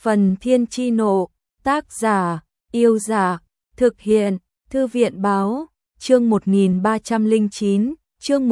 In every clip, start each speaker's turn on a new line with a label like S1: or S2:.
S1: Phần Thiên Chi Nộ, tác giả, Yêu Giả, thực hiện, Thư viện Báo, chương 1309, chương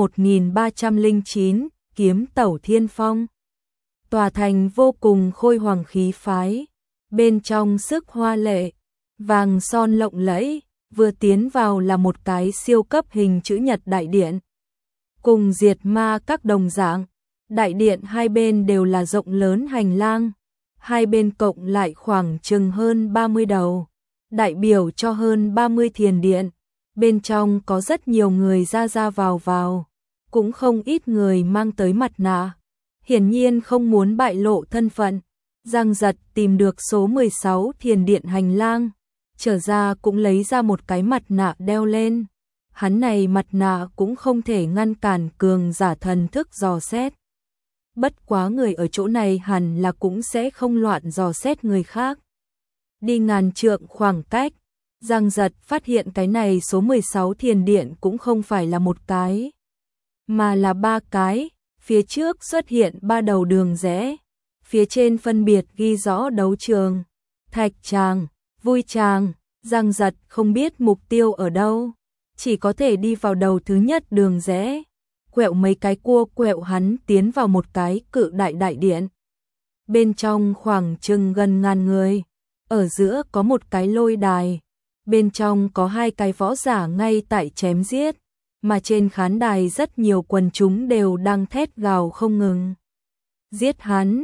S1: 1309, Kiếm Tẩu Thiên Phong. Tòa thành vô cùng khôi hoàng khí phái, bên trong sức hoa lệ, vàng son lộng lẫy, vừa tiến vào là một cái siêu cấp hình chữ nhật đại điện. Cùng Diệt Ma các đồng dạng, đại điện hai bên đều là rộng lớn hành lang, hai bên cộng lại khoảng chừng hơn 30 đầu, đại biểu cho hơn 30 thiền điện. Bên trong có rất nhiều người ra vào, cũng không ít người mang tới mặt nạ, hiển nhiên không muốn bại lộ thân phận. Giang Giật tìm được số 16 thiền điện hành lang, trở ra cũng lấy ra một cái mặt nạ đeo lên. Hắn này mặt nạ cũng không thể ngăn cản cường giả thần thức dò xét. Bất quá người ở chỗ này hẳn là cũng sẽ không loạn dò xét người khác. Đi ngàn trượng khoảng cách, Giang Giật phát hiện cái này số 16 thiền điện cũng không phải là một cái, mà là ba cái. Phía trước xuất hiện ba đầu đường rẽ, phía trên phân biệt ghi rõ đấu trường, thạch tràng, vui tràng. Giang Giật không biết mục tiêu ở đâu, chỉ có thể đi vào đầu thứ nhất đường rẽ, quẹo mấy cái cua quẹo hắn tiến vào một cái cự đại đại điện. Bên trong khoảng chừng gần ngàn người, ở giữa có một cái lôi đài, bên trong có hai cái võ giả ngay tại chém giết, mà trên khán đài rất nhiều quần chúng đều đang thét gào không ngừng. Giết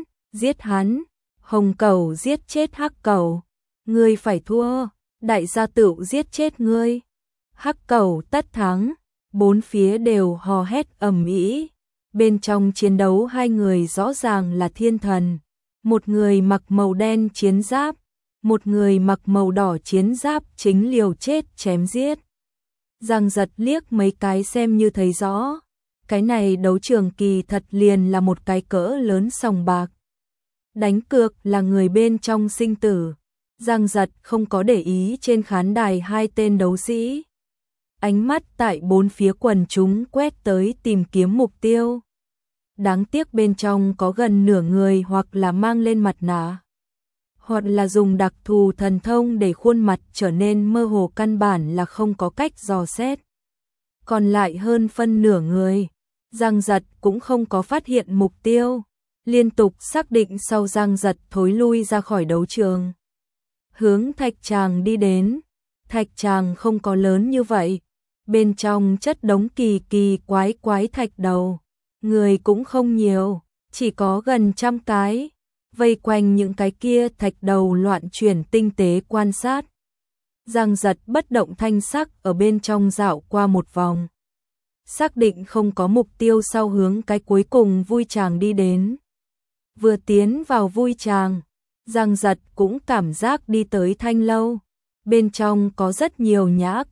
S1: hắn, Hồng Cẩu giết chết Hắc Cẩu, ngươi phải thua, đại gia tựu giết chết ngươi. Hắc Cẩu tất thắng, bốn phía đều hò hét ầm ĩ. Bên trong chiến đấu hai người rõ ràng là thiên thần, một người mặc màu đen chiến giáp, một người mặc màu đỏ chiến giáp chính liều chết chém giết. Giang Giật liếc mấy cái xem như thấy rõ, cái này đấu trường kỳ thật liền là một cái cỡ lớn sòng bạc. Đánh cược là người bên trong sinh tử. Giang Giật không có để ý trên khán đài hai tên đấu sĩ. Ánh mắt tại bốn phía quần chúng quét tới tìm kiếm mục tiêu. Đáng tiếc bên trong có gần nửa người hoặc là mang lên mặt nạ, hoặc là dùng đặc thù thần thông để khuôn mặt trở nên mơ hồ, căn bản là không có cách dò xét. Còn lại hơn phân nửa người, Giang Giật cũng không có phát hiện mục tiêu, liên tục xác định sau Giang Giật thối lui ra khỏi đấu trường. Hướng thạch tràng đi đến, thạch tràng không có lớn như vậy, bên trong chất đống kỳ quái thạch đầu, người cũng không nhiều, chỉ có gần trăm cái. Vây quanh những cái kia thạch đầu loạn chuyển tinh tế quan sát. Giang Giật bất động thanh sắc ở bên trong dạo qua một vòng. Xác định không có mục tiêu sau hướng cái cuối cùng vui tràng đi đến. Vừa tiến vào vui tràng, Giang Giật cũng cảm giác đi tới thanh lâu. Bên trong có rất nhiều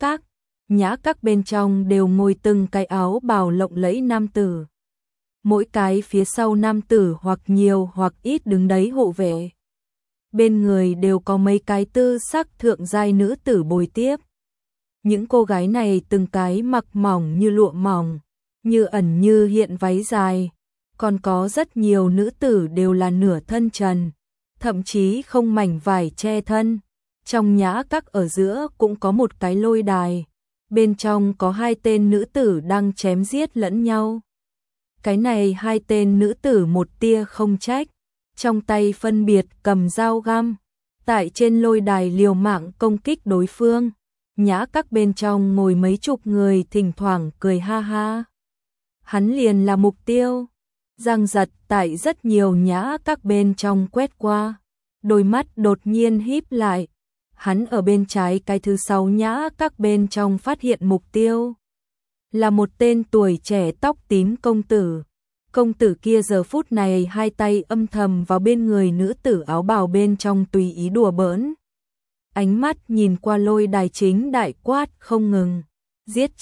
S1: nhã các bên trong đều ngồi từng cái áo bào lộng lẫy nam tử. Mỗi cái phía sau nam tử hoặc nhiều hoặc ít đứng đấy hộ vệ. Bên người đều có mấy cái tư sắc thượng giai nữ tử bồi tiếp. Những cô gái này từng cái mặc mỏng như lụa mỏng, như ẩn như hiện váy dài. Còn có rất nhiều nữ tử đều là nửa thân trần, thậm chí không mảnh vải che thân. Trong nhã các ở giữa cũng có một cái lôi đài. Bên trong có hai tên nữ tử đang chém giết lẫn nhau. Cái này hai tên nữ tử một tia không trách, trong tay phân biệt cầm dao găm, tại trên lôi đài liều mạng công kích đối phương. Nhã các bên trong ngồi mấy chục người thỉnh thoảng cười ha ha. Hắn liền là mục tiêu. Giang Giật tại rất nhiều nhã các bên trong quét qua, đôi mắt đột nhiên híp lại. Hắn ở bên trái cái thứ 6 nhã các bên trong phát hiện mục tiêu. Là một tên tuổi trẻ tóc tím công tử. Công tử kia giờ phút này hai tay âm thầm vào bên người nữ tử áo bào bên trong tùy ý đùa bỡn. Ánh mắt nhìn qua lôi đài chính đại quát không ngừng. Giết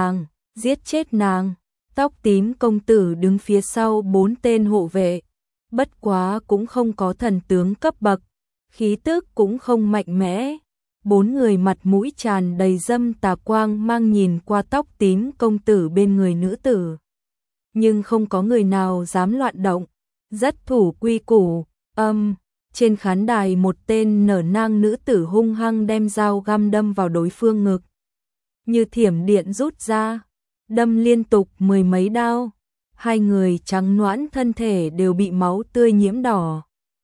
S1: chết nàng. Tóc tím công tử đứng phía sau 4 tên hộ vệ. Bất quá cũng không có thần tướng cấp bậc, khí tức cũng không mạnh mẽ. 4 người mặt mũi tràn đầy dâm tà quang mang nhìn qua tóc tím công tử bên người nữ tử. Nhưng không có người nào dám loạn động, rất thủ quy củ, Trên khán đài một tên nở nang nữ tử hung hăng đem dao găm đâm vào đối phương ngực. Như thiểm điện rút ra, đâm liên tục mười mấy đao. Hai người trắng nõn thân thể đều bị máu tươi nhiễm đỏ.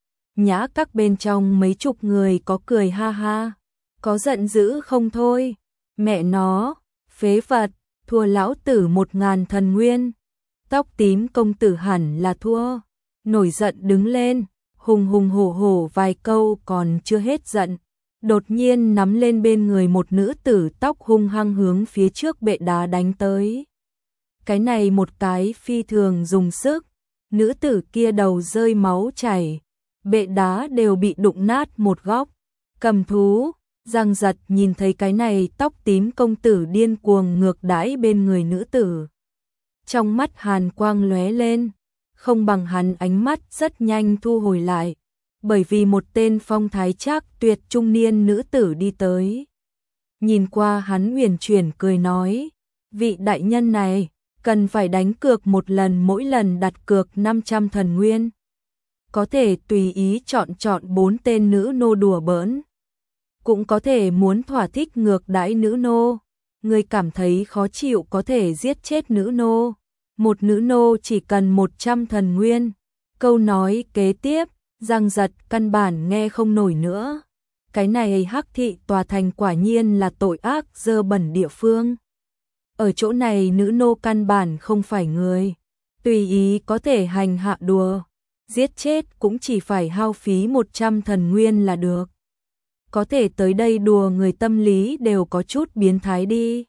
S1: Nhã các bên trong mấy chục người có cười ha ha, có giận dữ không thôi. Mẹ nó, phế vật, thua lão tử 1000 thần nguyên. Tóc tím công tử hẳn là thua. Nổi giận đứng lên, hùng hùng hổ hổ vài câu còn chưa hết giận. Đột nhiên nắm lên bên người một nữ tử tóc hung hăng hướng phía trước bệ đá đánh tới. Cái này một cái phi thường dùng sức, nữ tử kia đầu rơi máu chảy, bệ đá đều bị đụng nát một góc. Cầm thú, Giang Giật nhìn thấy cái này tóc tím công tử điên cuồng ngược đãi bên người nữ tử. Trong mắt hàn quang lóe lên, không bằng hắn ánh mắt rất nhanh thu hồi lại, bởi vì một tên phong thái trác tuyệt trung niên nữ tử đi tới. Nhìn qua hắn huyền chuyển cười nói, vị đại nhân này, cần phải đánh cược một lần, mỗi lần đặt cược 500 thần nguyên. Có thể tùy ý chọn 4 tên nữ nô đùa bỡn. Cũng có thể muốn thỏa thích ngược đãi nữ nô. Người cảm thấy khó chịu có thể giết chết nữ nô. Một nữ nô chỉ cần 100 thần nguyên. Câu nói kế tiếp, Giang Giật căn bản nghe không nổi nữa. Cái này Hắc thị tòa thành quả nhiên là tội ác dơ bẩn địa phương. Ở chỗ này nữ nô căn bản không phải người, tùy ý có thể hành hạ đùa, giết chết cũng chỉ phải hao phí 100 thần nguyên là được. Có thể tới đây đùa người tâm lý đều có chút biến thái đi.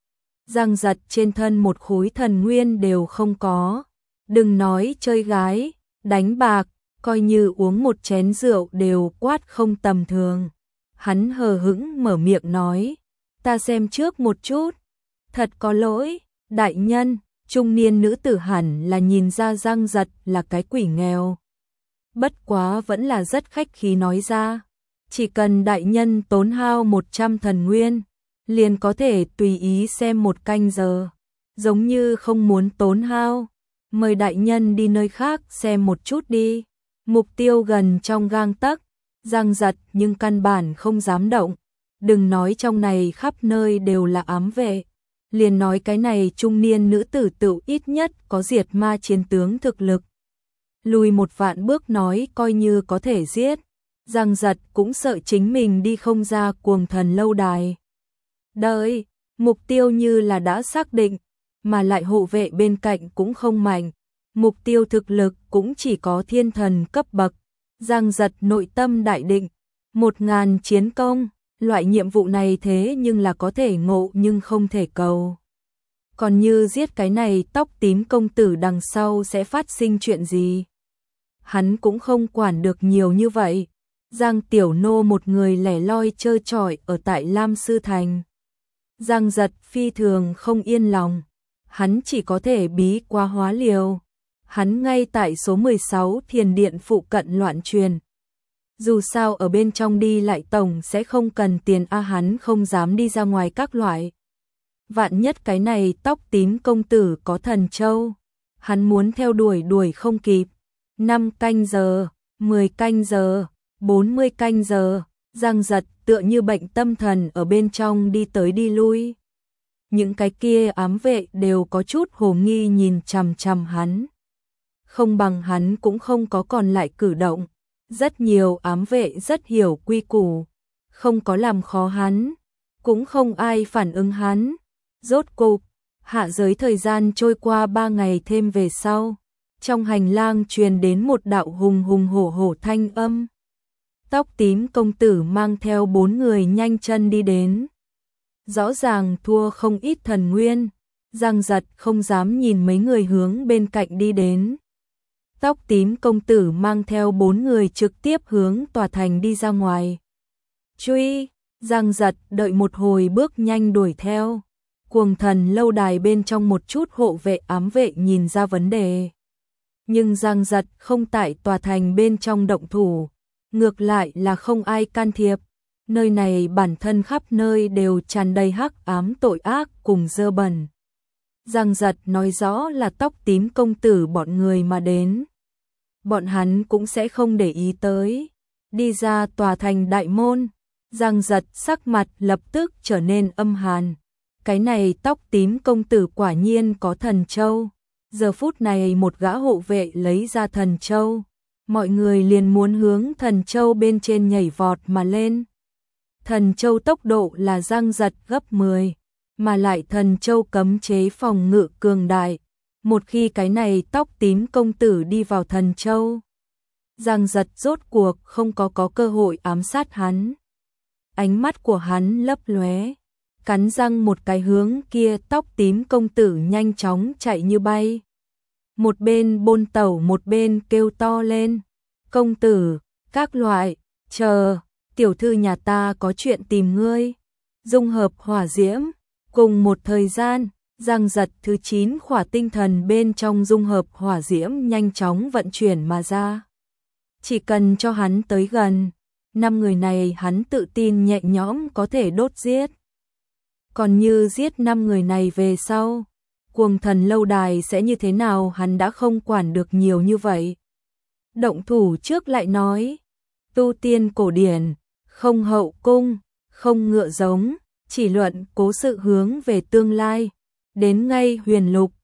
S1: Giang Giật trên thân một khối thần nguyên đều không có, đừng nói chơi gái, đánh bạc, coi như uống một chén rượu đều quát không tầm thường. Hắn hờ hững mở miệng nói, ta xem trước một chút. Thật có lỗi, đại nhân, trung niên nữ tử hẳn là nhìn ra Giang Giật là cái quỷ nghèo. Bất quá vẫn là rất khách khí nói ra, chỉ cần đại nhân tốn hao 100 thần nguyên, liền có thể tùy ý xem một canh giờ. Giống như không muốn tốn hao, mời đại nhân đi nơi khác xem một chút đi. Mục tiêu gần trong gang tấc, Giang Giật nhưng căn bản không dám động. Đừng nói trong này khắp nơi đều là ám vệ. Liền nói cái này trung niên nữ tử tựu ít nhất có diệt ma chiến tướng thực lực. Lùi một vạn bước nói coi như có thể giết. Giang Giật cũng sợ chính mình đi không ra cuồng thần lâu đài. Đợi, mục tiêu như là đã xác định, mà lại hộ vệ bên cạnh cũng không mạnh. Mục tiêu thực lực cũng chỉ có thiên thần cấp bậc. Giang Giật nội tâm đại định, 1000 chiến công. Loại nhiệm vụ này thế nhưng là có thể ngộ nhưng không thể cầu. Còn như giết cái này tóc tím công tử đằng sau sẽ phát sinh chuyện gì? Hắn cũng không quản được nhiều như vậy. Giang Tiểu Nô một người lẻ loi chơi chọi ở tại Lam Sư Thành. Giang Giật phi thường không yên lòng. Hắn chỉ có thể bí qua hóa liều. Hắn ngay tại số 16 thiền điện phụ cận loạn truyền. Dù sao ở bên trong đi lại tổng sẽ không cần tiền hắn không dám đi ra ngoài các loại. Vạn nhất cái này tóc tím công tử có thần châu, hắn muốn theo đuổi không kịp. 5 canh giờ, 10 canh giờ, 40 canh giờ, Giang Giật tựa như bệnh tâm thần ở bên trong đi tới đi lui. Những cái kia ám vệ đều có chút hồ nghi nhìn chằm chằm hắn. Không bằng hắn cũng không có còn lại cử động. Rất nhiều ám vệ rất hiểu quy củ, không có làm khó hắn, cũng không ai phản ứng hắn. Rốt cục, hạ giới thời gian trôi qua 3 ngày thêm về sau, trong hành lang truyền đến một đạo hùng hùng hổ hổ thanh âm. Tóc tím công tử mang theo 4 người nhanh chân đi đến. Rõ ràng thua không ít thần nguyên, Giang Giật không dám nhìn mấy người hướng bên cạnh đi đến. Tóc tím công tử mang theo 4 người trực tiếp hướng tòa thành đi ra ngoài. Truy, Giang Giật đợi một hồi bước nhanh đuổi theo. Cuồng thần lâu đài bên trong một chút hộ vệ ám vệ nhìn ra vấn đề. Nhưng Giang Giật không tại tòa thành bên trong động thủ. Ngược lại là không ai can thiệp. Nơi này bản thân khắp nơi đều tràn đầy hắc ám tội ác cùng dơ bẩn. Giang Giật nói rõ là tóc tím công tử bọn người mà đến. Bọn hắn cũng sẽ không để ý tới. đi ra tòa thành đại môn. Giang Giật sắc mặt lập tức trở nên âm hàn. Cái này tóc tím công tử quả nhiên có thần châu. Giờ phút này một gã hộ vệ lấy ra thần châu. Mọi người liền muốn hướng thần châu bên trên nhảy vọt mà lên. Thần châu tốc độ là Giang Giật gấp 10, mà lại thần châu cấm chế phòng ngự cường đại. Một khi cái này tóc tím công tử đi vào thần châu, Giang Giật rốt cuộc không có cơ hội ám sát hắn. Ánh mắt của hắn lấp lóe, cắn răng một cái hướng kia tóc tím công tử nhanh chóng chạy như bay. Một bên bôn tẩu một bên kêu to lên, công tử, các loại, chờ, tiểu thư nhà ta có chuyện tìm ngươi. Dung hợp hỏa diễm, cùng một thời gian, Giang Giật thứ 9 khỏa tinh thần bên trong dung hợp hỏa diễm nhanh chóng vận chuyển mà ra. Chỉ cần cho hắn tới gần, 5 người này hắn tự tin nhẹ nhõm có thể đốt giết. Còn như giết 5 người này về sau, Cuồng Thần lâu đài sẽ như thế nào hắn đã không quản được nhiều như vậy. Động thủ trước lại nói, tu tiên cổ điển, không hậu cung, không ngựa giống, chỉ luận cố sự hướng về tương lai. Đến ngay huyền lục,